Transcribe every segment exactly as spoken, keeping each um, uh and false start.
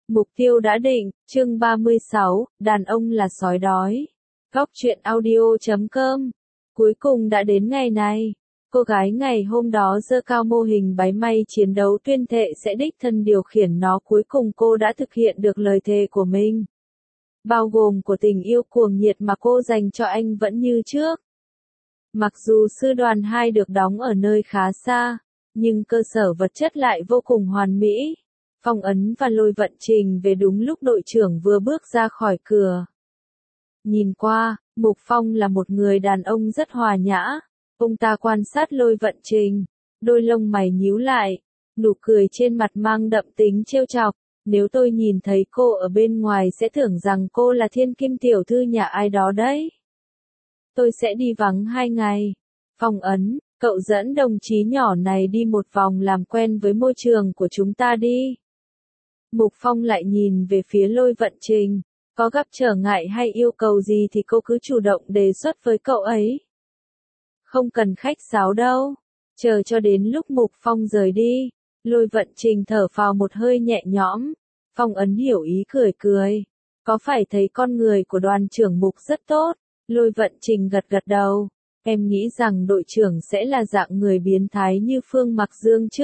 Mục tiêu đã định, chương ba mươi sáu, đàn ông là sói đói. Góc truyện audio chấm com. Cuối cùng đã đến ngày này. Cô gái ngày hôm đó giơ cao mô hình máy may chiến đấu tuyên thệ sẽ đích thân điều khiển nó, cuối cùng cô đã thực hiện được lời thề của mình. Bao gồm của tình yêu cuồng nhiệt mà cô dành cho anh vẫn như trước. Mặc dù sư đoàn hai được đóng ở nơi khá xa, nhưng cơ sở vật chất lại vô cùng hoàn mỹ. Phong Ấn và Lôi Vận Trình về đúng lúc đội trưởng vừa bước ra khỏi cửa. Nhìn qua, Mục Phong là một người đàn ông rất hòa nhã. Ông ta quan sát Lôi Vận Trình, đôi lông mày nhíu lại, nụ cười trên mặt mang đậm tính trêu chọc. Nếu tôi nhìn thấy cô ở bên ngoài sẽ tưởng rằng cô là thiên kim tiểu thư nhà ai đó đấy. Tôi sẽ đi vắng hai ngày. Phong Ấn, cậu dẫn đồng chí nhỏ này đi một vòng làm quen với môi trường của chúng ta đi. Mục Phong lại nhìn về phía Lôi Vận Trình, có gặp trở ngại hay yêu cầu gì thì cô cứ chủ động đề xuất với cậu ấy. Không cần khách sáo đâu, chờ cho đến lúc Mục Phong rời đi. Lôi Vận Trình thở phào một hơi nhẹ nhõm. Phong Ấn hiểu ý cười cười. Có phải thấy con người của đoàn trưởng Mục rất tốt? Lôi Vận Trình gật gật đầu. Em nghĩ rằng đội trưởng sẽ là dạng người biến thái như Phương Mặc Dương chứ?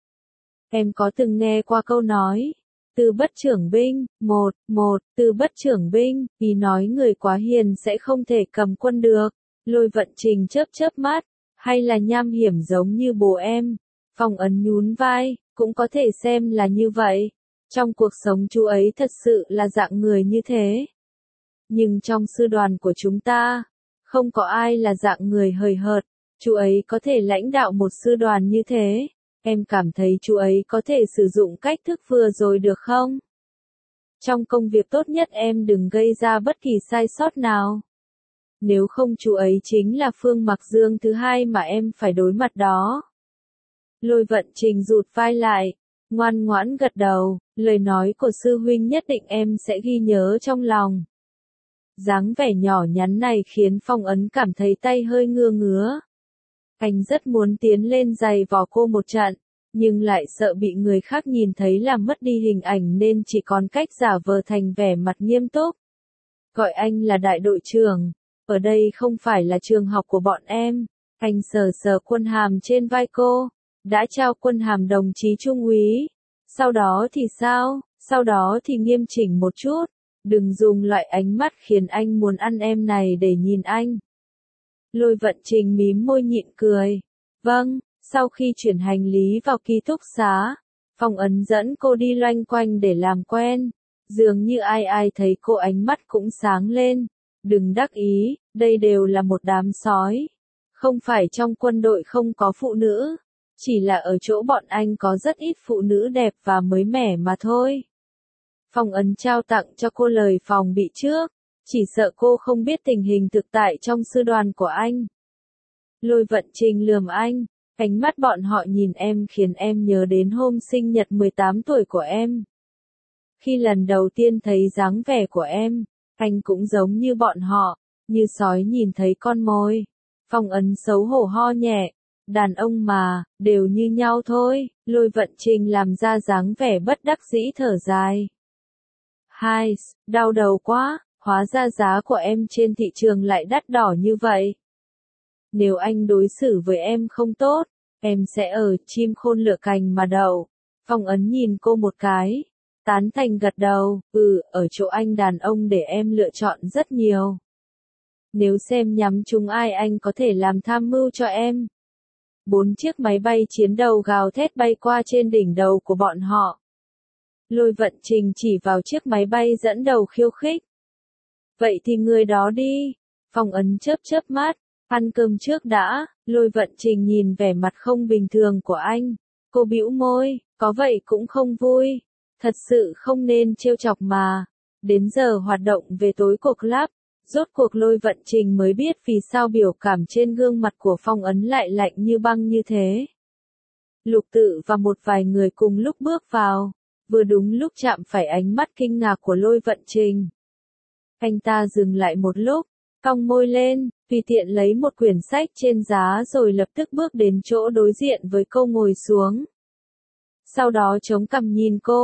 Em có từng nghe qua câu nói, từ bất trưởng binh, một, một, từ bất trưởng binh, vì nói người quá hiền sẽ không thể cầm quân được. Lôi Vận Trình chớp chớp mắt, hay là nham hiểm giống như bố em? Phong Ấn nhún vai, cũng có thể xem là như vậy. Trong cuộc sống chú ấy thật sự là dạng người như thế. Nhưng trong sư đoàn của chúng ta, không có ai là dạng người hời hợt. Chú ấy có thể lãnh đạo một sư đoàn như thế. Em cảm thấy chú ấy có thể sử dụng cách thức vừa rồi được không? Trong công việc tốt nhất em đừng gây ra bất kỳ sai sót nào. Nếu không chú ấy chính là Phương Mặc Dương thứ hai mà em phải đối mặt đó. Lôi Vận Trình rụt vai lại, ngoan ngoãn gật đầu, lời nói của sư huynh nhất định em sẽ ghi nhớ trong lòng. Dáng vẻ nhỏ nhắn này khiến Phong Ấn cảm thấy tay hơi ngứa ngứa. Anh rất muốn tiến lên giày vò cô một trận, nhưng lại sợ bị người khác nhìn thấy làm mất đi hình ảnh nên chỉ còn cách giả vờ thành vẻ mặt nghiêm túc. Gọi anh là đại đội trưởng, ở đây không phải là trường học của bọn em. Anh sờ sờ quân hàm trên vai cô, đã trao quân hàm đồng chí trung úy. Sau đó thì sao? Sau đó thì nghiêm chỉnh một chút. Đừng dùng loại ánh mắt khiến anh muốn ăn em này để nhìn anh. Lôi Vận Trình mím môi nhịn cười. Vâng, sau khi chuyển hành lý vào ký túc xá, Phong Ấn dẫn cô đi loanh quanh để làm quen. Dường như ai ai thấy cô ánh mắt cũng sáng lên. Đừng đắc ý, đây đều là một đám sói. Không phải trong quân đội không có phụ nữ, chỉ là ở chỗ bọn anh có rất ít phụ nữ đẹp và mới mẻ mà thôi. Phong Ấn trao tặng cho cô lời phòng bị trước, chỉ sợ cô không biết tình hình thực tại trong sư đoàn của anh. Lôi Vận Trình lườm anh, ánh mắt bọn họ nhìn em khiến em nhớ đến hôm sinh nhật mười tám tuổi của em. Khi lần đầu tiên thấy dáng vẻ của em, anh cũng giống như bọn họ, như sói nhìn thấy con mồi. Phong Ấn xấu hổ ho nhẹ, đàn ông mà, đều như nhau thôi. Lôi Vận Trình làm ra dáng vẻ bất đắc dĩ thở dài. Hai, đau đầu quá, hóa ra giá của em trên thị trường lại đắt đỏ như vậy. Nếu anh đối xử với em không tốt, em sẽ ở chim khôn lựa cành mà đậu. Phong Ấn nhìn cô một cái, tán thành gật đầu, ừ, ở chỗ anh đàn ông để em lựa chọn rất nhiều. Nếu xem nhắm trúng ai anh có thể làm tham mưu cho em. Bốn chiếc máy bay chiến đấu gào thét bay qua trên đỉnh đầu của bọn họ. Lôi Vận Trình chỉ vào chiếc máy bay dẫn đầu khiêu khích. Vậy thì người đó đi. Phong Ấn chớp chớp mắt, ăn cơm trước đã. Lôi Vận Trình nhìn vẻ mặt không bình thường của anh. Cô bĩu môi, có vậy cũng không vui. Thật sự không nên trêu chọc mà. Đến giờ hoạt động về tối của club, rốt cuộc Lôi Vận Trình mới biết vì sao biểu cảm trên gương mặt của Phong Ấn lại lạnh như băng như thế. Lục Tự và một vài người cùng lúc bước vào, vừa đúng lúc chạm phải ánh mắt kinh ngạc của Lôi Vận Trình. Anh ta dừng lại một lúc, cong môi lên, tùy tiện lấy một quyển sách trên giá rồi lập tức bước đến chỗ đối diện với cô ngồi xuống. Sau đó chống cằm nhìn cô,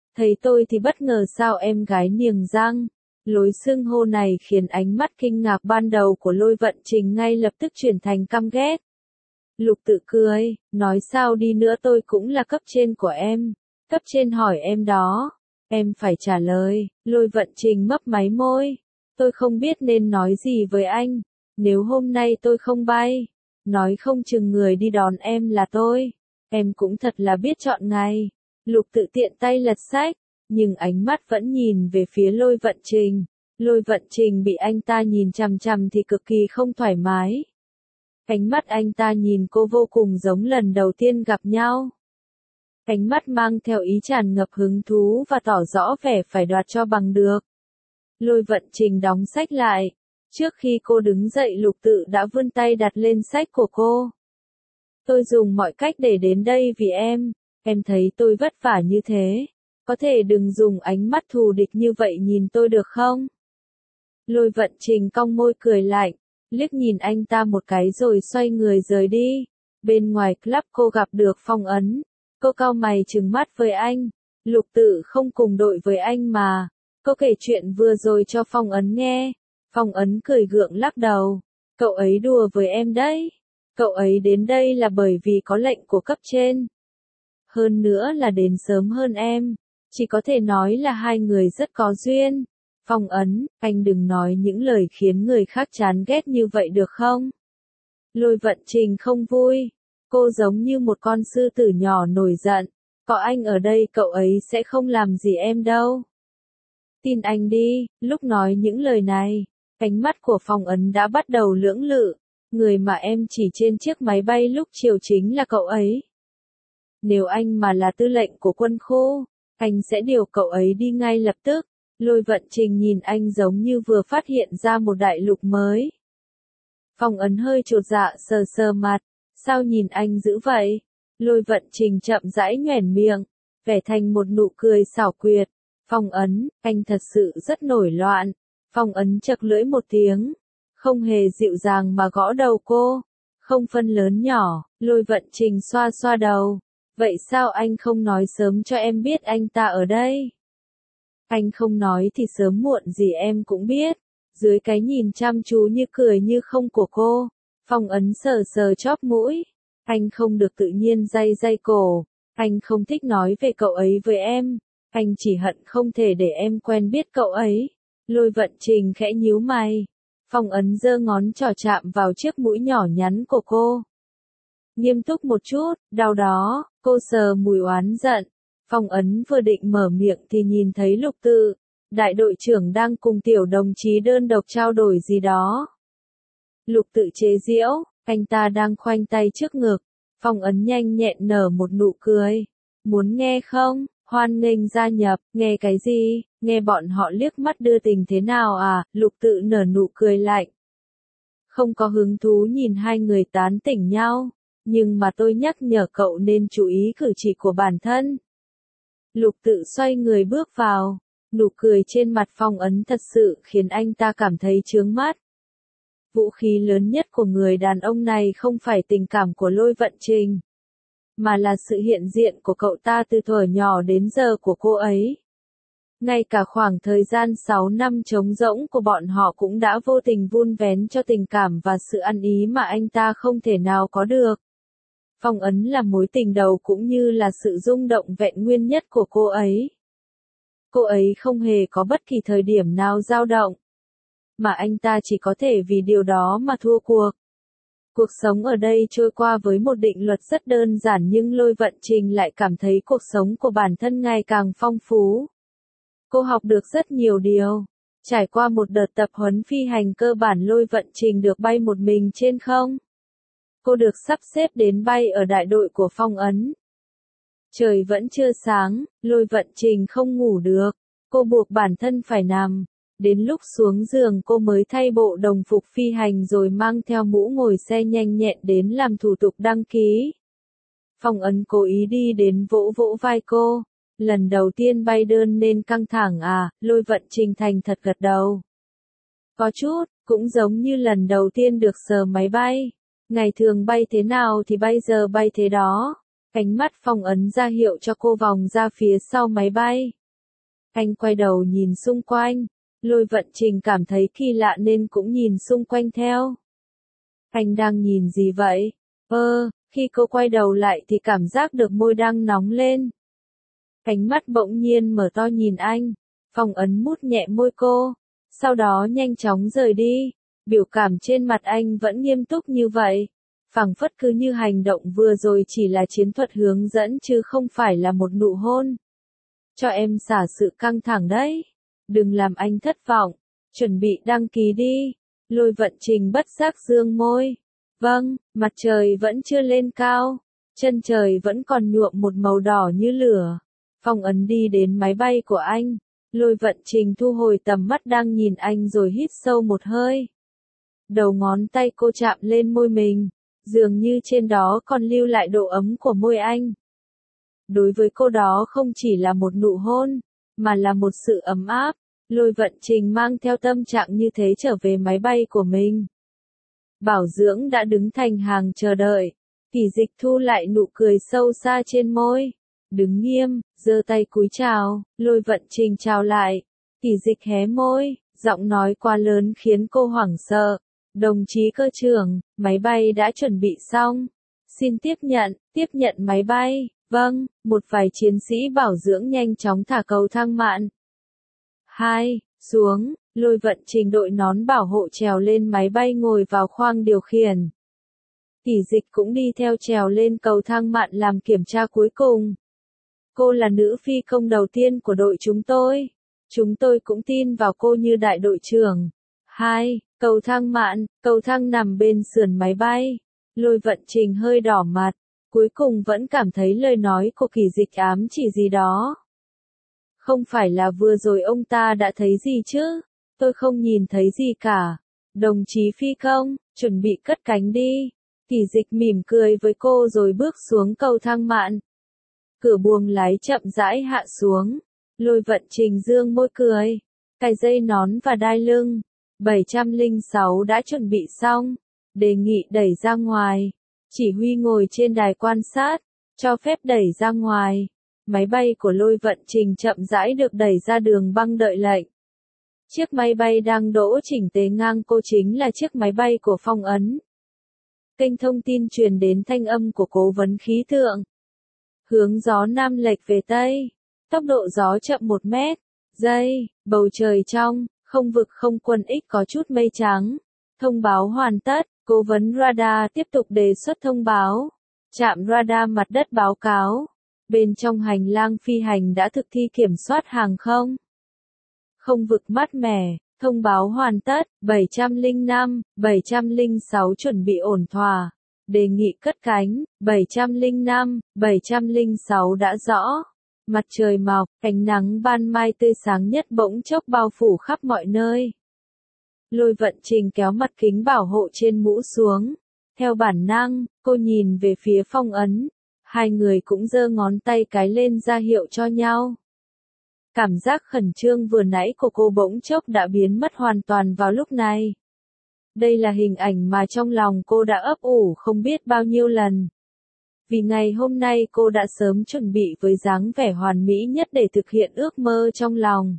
Thấy tôi thì bất ngờ sao em gái niềng răng. Lối xưng hô này khiến ánh mắt kinh ngạc ban đầu của Lôi Vận Trình ngay lập tức chuyển thành căm ghét. Lục Tự cười, nói sao đi nữa tôi cũng là cấp trên của em. Cấp trên hỏi em đó. Em phải trả lời. Lôi Vận Trình mấp máy môi. Tôi không biết nên nói gì với anh. Nếu hôm nay tôi không bay, nói không chừng người đi đón em là tôi. Em cũng thật là biết chọn ngày. Lục Tự tiện tay lật sách, nhưng ánh mắt vẫn nhìn về phía Lôi Vận Trình. Lôi Vận Trình bị anh ta nhìn chằm chằm thì cực kỳ không thoải mái. Ánh mắt anh ta nhìn cô vô cùng giống lần đầu tiên gặp nhau. Ánh mắt mang theo ý tràn ngập hứng thú và tỏ rõ vẻ phải đoạt cho bằng được. Lôi Vận Trình đóng sách lại. Trước khi cô đứng dậy Lục Tự đã vươn tay đặt lên sách của cô. Tôi dùng mọi cách để đến đây vì em. Em thấy tôi vất vả như thế. Có thể đừng dùng ánh mắt thù địch như vậy nhìn tôi được không? Lôi Vận Trình cong môi cười lạnh, liếc nhìn anh ta một cái rồi xoay người rời đi. Bên ngoài club cô gặp được Phong Ấn. Cô cau mày trừng mắt với anh. Lục Tự không cùng đội với anh mà. Cô kể chuyện vừa rồi cho Phong Ấn nghe. Phong Ấn cười gượng lắc đầu. Cậu ấy đùa với em đấy. Cậu ấy đến đây là bởi vì có lệnh của cấp trên. Hơn nữa là đến sớm hơn em. Chỉ có thể nói là hai người rất có duyên. Phong Ấn, anh đừng nói những lời khiến người khác chán ghét như vậy được không? Lôi Vận Trình không vui. Cô giống như một con sư tử nhỏ nổi giận. Có anh ở đây cậu ấy sẽ không làm gì em đâu. Tin anh đi, lúc nói những lời này, ánh mắt của Phong Ấn đã bắt đầu lưỡng lự. Người mà em chỉ trên chiếc máy bay lúc chiều chính là cậu ấy. Nếu anh mà là tư lệnh của quân khu, anh sẽ điều cậu ấy đi ngay lập tức. Lôi Vận Trình nhìn anh giống như vừa phát hiện ra một đại lục mới. Phong Ấn hơi chột dạ sờ sờ mặt. Sao nhìn anh dữ vậy? Lôi Vận Trình chậm rãi nhoẻn miệng, vẻ thành một nụ cười xảo quyệt. Phong Ấn, anh thật sự rất nổi loạn. Phong Ấn chật lưỡi một tiếng, không hề dịu dàng mà gõ đầu cô. Không phân lớn nhỏ, Lôi Vận Trình xoa xoa đầu. Vậy sao anh không nói sớm cho em biết anh ta ở đây? Anh không nói thì sớm muộn gì em cũng biết. Dưới cái nhìn chăm chú như cười như không của cô, Phong Ấn sờ sờ chóp mũi. Anh không được tự nhiên day day cổ. Anh không thích nói về cậu ấy với em. Anh chỉ hận không thể để em quen biết cậu ấy. Lôi Vận Trình khẽ nhíu mày. Phong Ấn giơ ngón trỏ chạm vào chiếc mũi nhỏ nhắn của cô. Nghiêm túc một chút, đau đó, cô sờ mùi oán giận. Phong Ấn vừa định mở miệng thì nhìn thấy Lục Tự, đại đội trưởng đang cùng tiểu đồng chí đơn độc trao đổi gì đó. Lục Tự chế giễu, anh ta đang khoanh tay trước ngực. Phong Ấn nhanh nhẹn nở một nụ cười. Muốn nghe không? Hoan nghênh gia nhập, nghe cái gì? Nghe bọn họ liếc mắt đưa tình thế nào à? Lục Tự nở nụ cười lạnh. Không có hứng thú nhìn hai người tán tỉnh nhau, nhưng mà tôi nhắc nhở cậu nên chú ý cử chỉ của bản thân. Lục Tự xoay người bước vào, nụ cười trên mặt Phong Ấn thật sự khiến anh ta cảm thấy chướng mắt. Vũ khí lớn nhất của người đàn ông này không phải tình cảm của Lôi Vận Trình, mà là sự hiện diện của cậu ta từ thuở nhỏ đến giờ của cô ấy. Ngay cả khoảng thời gian sáu năm trống rỗng của bọn họ cũng đã vô tình vun vén cho tình cảm và sự ăn ý mà anh ta không thể nào có được. Phong Ấn là mối tình đầu cũng như là sự rung động vẹn nguyên nhất của cô ấy. Cô ấy không hề có bất kỳ thời điểm nào dao động, mà anh ta chỉ có thể vì điều đó mà thua cuộc. Cuộc sống ở đây trôi qua với một định luật rất đơn giản nhưng Lôi Vận Trình lại cảm thấy cuộc sống của bản thân ngày càng phong phú. Cô học được rất nhiều điều. Trải qua một đợt tập huấn phi hành cơ bản Lôi Vận Trình được bay một mình trên không. Cô được sắp xếp đến bay ở đại đội của Phong Ấn. Trời vẫn chưa sáng, Lôi Vận Trình không ngủ được. Cô buộc bản thân phải nằm. Đến lúc xuống giường cô mới thay bộ đồng phục phi hành rồi mang theo mũ ngồi xe nhanh nhẹn đến làm thủ tục đăng ký. Phong Ấn cố ý đi đến vỗ vỗ vai cô. Lần đầu tiên bay đơn nên căng thẳng à? Lôi Vận Trình thành thật gật đầu. Có chút, cũng giống như lần đầu tiên được sờ máy bay. Ngày thường bay thế nào thì bây giờ bay thế đó. Ánh mắt Phong Ấn ra hiệu cho cô vòng ra phía sau máy bay. Anh quay đầu nhìn xung quanh, Lôi Vận Trình cảm thấy kỳ lạ nên cũng nhìn xung quanh theo. Anh đang nhìn gì vậy? Ơ, khi cô quay đầu lại thì cảm giác được môi đang nóng lên. Ánh mắt bỗng nhiên mở to nhìn anh, Phong Ấn mút nhẹ môi cô, sau đó nhanh chóng rời đi, biểu cảm trên mặt anh vẫn nghiêm túc như vậy. Phảng phất cứ như hành động vừa rồi chỉ là chiến thuật hướng dẫn chứ không phải là một nụ hôn. Cho em xả sự căng thẳng đấy. Đừng làm anh thất vọng. Chuẩn bị đăng ký đi. Lôi Vận Trình bất giác dương môi. Vâng, mặt trời vẫn chưa lên cao. Chân trời vẫn còn nhuộm một màu đỏ như lửa. Phong Ấn đi đến máy bay của anh. Lôi Vận Trình thu hồi tầm mắt đang nhìn anh rồi hít sâu một hơi. Đầu ngón tay cô chạm lên môi mình. Dường như trên đó còn lưu lại độ ấm của môi anh. Đối với cô đó không chỉ là một nụ hôn, mà là một sự ấm áp. Lôi Vận Trình mang theo tâm trạng như thế trở về máy bay của mình. Bảo Dưỡng đã đứng thành hàng chờ đợi. Kỷ Dịch thu lại nụ cười sâu xa trên môi. Đứng nghiêm, giơ tay cúi chào, Lôi Vận Trình chào lại. Kỷ Dịch hé môi, giọng nói quá lớn khiến cô hoảng sợ. Đồng chí cơ trưởng, máy bay đã chuẩn bị xong. Xin tiếp nhận, tiếp nhận máy bay. Vâng, một vài chiến sĩ bảo dưỡng nhanh chóng thả cầu thang mạn. Hai, xuống, Lôi Vận Trình đội nón bảo hộ trèo lên máy bay ngồi vào khoang điều khiển. Kỷ Dịch cũng đi theo trèo lên cầu thang mạn làm kiểm tra cuối cùng. Cô là nữ phi công đầu tiên của đội chúng tôi. Chúng tôi cũng tin vào cô như đại đội trưởng. Hai, cầu thang mạn, cầu thang nằm bên sườn máy bay. Lôi Vận Trình hơi đỏ mặt. Cuối cùng vẫn cảm thấy lời nói của Kỷ Dịch ám chỉ gì đó. Không phải là vừa rồi ông ta đã thấy gì chứ? Tôi không nhìn thấy gì cả. Đồng chí phi công, chuẩn bị cất cánh đi. Kỷ Dịch mỉm cười với cô rồi bước xuống cầu thang mạn. Cửa buồng lái chậm rãi hạ xuống. Lôi Vận Trình dương môi cười. Cài dây nón và đai lưng. bảy trăm lẻ sáu đã chuẩn bị xong. Đề nghị đẩy ra ngoài. Chỉ huy ngồi trên đài quan sát, cho phép đẩy ra ngoài. Máy bay của Lôi Vận Trình chậm rãi được đẩy ra đường băng đợi lệnh. Chiếc máy bay đang đỗ chỉnh tề ngang cô chính là chiếc máy bay của Phong Ấn. Kênh thông tin truyền đến thanh âm của cố vấn khí tượng. Hướng gió nam lệch về tây. Tốc độ gió chậm một mét. Giây, bầu trời trong, không vực không quân X có chút mây trắng. Thông báo hoàn tất. Cố vấn radar tiếp tục đề xuất thông báo. Trạm radar mặt đất báo cáo. Bên trong hành lang phi hành đã thực thi kiểm soát hàng không. Không vực mát mẻ, thông báo hoàn tất. bảy trăm lẻ năm, bảy trăm lẻ sáu chuẩn bị ổn thỏa. Đề nghị cất cánh. bảy trăm lẻ năm, bảy trăm lẻ sáu đã rõ. Mặt trời mọc, ánh nắng ban mai tươi sáng nhất bỗng chốc bao phủ khắp mọi nơi. Lôi Vận Trình kéo mặt kính bảo hộ trên mũ xuống. Theo bản năng, cô nhìn về phía Phong Ấn. Hai người cũng giơ ngón tay cái lên ra hiệu cho nhau. Cảm giác khẩn trương vừa nãy của cô bỗng chốc đã biến mất hoàn toàn vào lúc này. Đây là hình ảnh mà trong lòng cô đã ấp ủ không biết bao nhiêu lần. Vì ngày hôm nay cô đã sớm chuẩn bị với dáng vẻ hoàn mỹ nhất để thực hiện ước mơ trong lòng.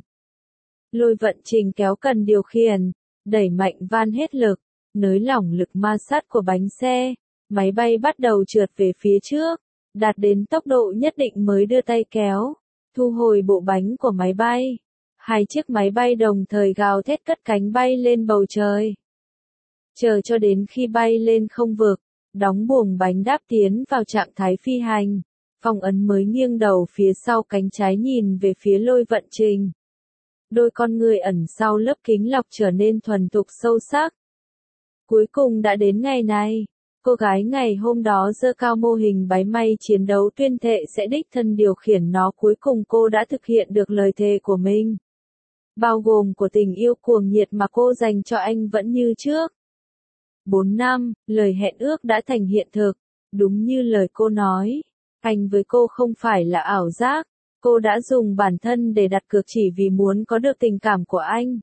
Lôi Vận Trình kéo cần điều khiển. Đẩy mạnh van hết lực, nới lỏng lực ma sát của bánh xe, máy bay bắt đầu trượt về phía trước, đạt đến tốc độ nhất định mới đưa tay kéo, thu hồi bộ bánh của máy bay. Hai chiếc máy bay đồng thời gào thét cất cánh bay lên bầu trời. Chờ cho đến khi bay lên không vực, đóng buồng bánh đáp tiến vào trạng thái phi hành, Phong Ấn mới nghiêng đầu phía sau cánh trái nhìn về phía Lôi Vận Trình. Đôi con người ẩn sau lớp kính lọc trở nên thuần thục sâu sắc. Cuối cùng đã đến ngày này, cô gái ngày hôm đó giơ cao mô hình máy bay chiến đấu tuyên thệ sẽ đích thân điều khiển nó. Cuối cùng cô đã thực hiện được lời thề của mình. Bao gồm của tình yêu cuồng nhiệt mà cô dành cho anh vẫn như trước. Bốn năm, lời hẹn ước đã thành hiện thực, đúng như lời cô nói. Anh với cô không phải là ảo giác. Cô đã dùng bản thân để đặt cược chỉ vì muốn có được tình cảm của anh.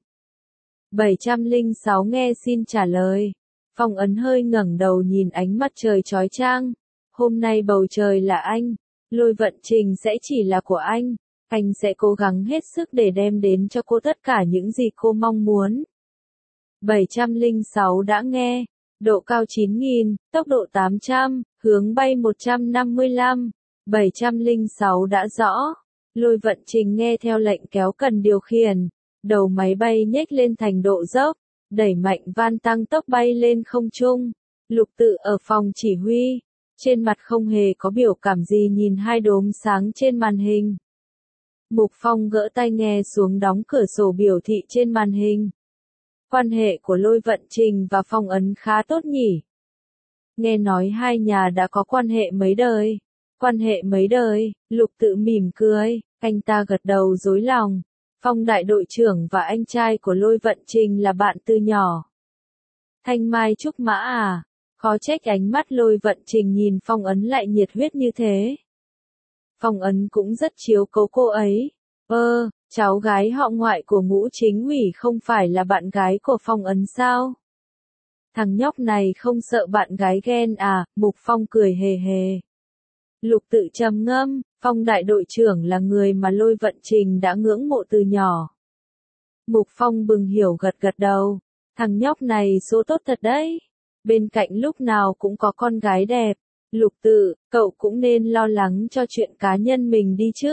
bảy trăm lẻ sáu nghe xin trả lời. Phong Ấn hơi ngẩng đầu nhìn ánh mặt trời chói chang. Hôm nay bầu trời là anh. Lôi Vận Trình sẽ chỉ là của anh. Anh sẽ cố gắng hết sức để đem đến cho cô tất cả những gì cô mong muốn. bảy trăm lẻ sáu đã nghe. Độ cao chín nghìn, tốc độ tám trăm, hướng bay một trăm năm mươi lăm. bảy trăm lẻ sáu đã rõ. Lôi Vận Trình nghe theo lệnh kéo cần điều khiển. Đầu máy bay nhếch lên thành độ dốc. Đẩy mạnh van tăng tốc bay lên không trung. Lục Tự ở phòng chỉ huy. Trên mặt không hề có biểu cảm gì nhìn hai đốm sáng trên màn hình. Mục Phong gỡ tai nghe xuống đóng cửa sổ biểu thị trên màn hình. Quan hệ của Lôi Vận Trình và Phong Ấn khá tốt nhỉ. Nghe nói hai nhà đã có quan hệ mấy đời. Quan hệ mấy đời, Lục Tự mỉm cười, anh ta gật đầu dối lòng. Phong đại đội trưởng và anh trai của Lôi Vận Trình là bạn từ nhỏ. Thanh Mai Trúc Mã à, khó trách ánh mắt Lôi Vận Trình nhìn Phong Ấn lại nhiệt huyết như thế. Phong Ấn cũng rất chiếu cố cô ấy. Ơ, cháu gái họ ngoại của Ngũ Chính ủy không phải là bạn gái của Phong Ấn sao? Thằng nhóc này không sợ bạn gái ghen à, Mục Phong cười hề hề. Lục Tự trầm ngâm, Phong đại đội trưởng là người mà Lôi Vận Trình đã ngưỡng mộ từ nhỏ. Mục Phong bừng hiểu gật gật đầu, thằng nhóc này số tốt thật đấy. Bên cạnh lúc nào cũng có con gái đẹp. Lục Tự, cậu cũng nên lo lắng cho chuyện cá nhân mình đi chứ.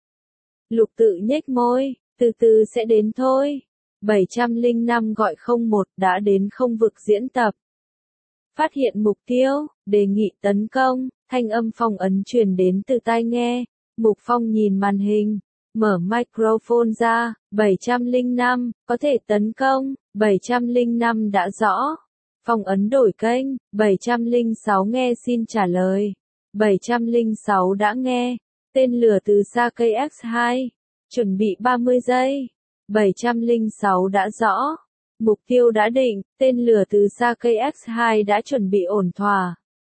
Lục Tự nhếch môi, từ từ sẽ đến thôi. bảy trăm lẻ năm gọi không một đã đến không vực diễn tập. Phát hiện mục tiêu, đề nghị tấn công, thanh âm Phong Ấn truyền đến từ tai nghe. Mục Phong nhìn màn hình, mở microphone ra, bảy trăm lẻ năm, có thể tấn công, bảy trăm lẻ năm đã rõ. Phong Ấn đổi kênh, bảy trăm lẻ sáu nghe xin trả lời. bảy trăm lẻ sáu đã nghe, tên lửa từ xa K X hai, chuẩn bị ba mươi giây. bảy trăm lẻ sáu đã rõ. Mục tiêu đã định, tên lửa từ xa K X hai đã chuẩn bị ổn thỏa.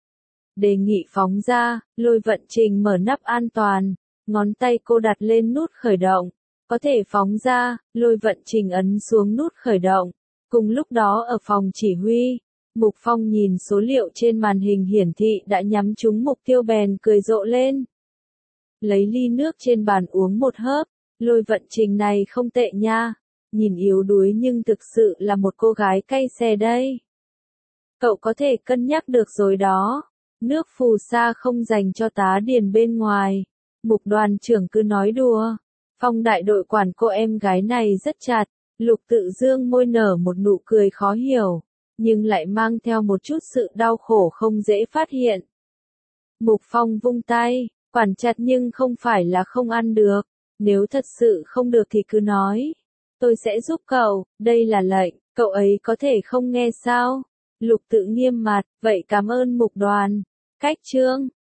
Đề nghị phóng ra, Lôi Vận Trình mở nắp an toàn, ngón tay cô đặt lên nút khởi động. Có thể phóng ra, Lôi Vận Trình ấn xuống nút khởi động. Cùng lúc đó ở phòng chỉ huy, Mục Phong nhìn số liệu trên màn hình hiển thị đã nhắm trúng mục tiêu bèn cười rộ lên. Lấy ly nước trên bàn uống một hớp, Lôi Vận Trình này không tệ nha. Nhìn yếu đuối nhưng thực sự là một cô gái cay xè đây. Cậu có thể cân nhắc được rồi đó. Nước phù sa không dành cho tá điền bên ngoài. Mục đoàn trưởng cứ nói đùa. Phong đại đội quản cô em gái này rất chặt. Lục Tự dương môi nở một nụ cười khó hiểu, nhưng lại mang theo một chút sự đau khổ không dễ phát hiện. Mục Phong vung tay, quản chặt nhưng không phải là không ăn được. Nếu thật sự không được thì cứ nói. Tôi sẽ giúp cậu, đây là lệnh, cậu ấy có thể không nghe sao? Lục Tự nghiêm mặt, vậy cảm ơn Mục đoàn. Cách chương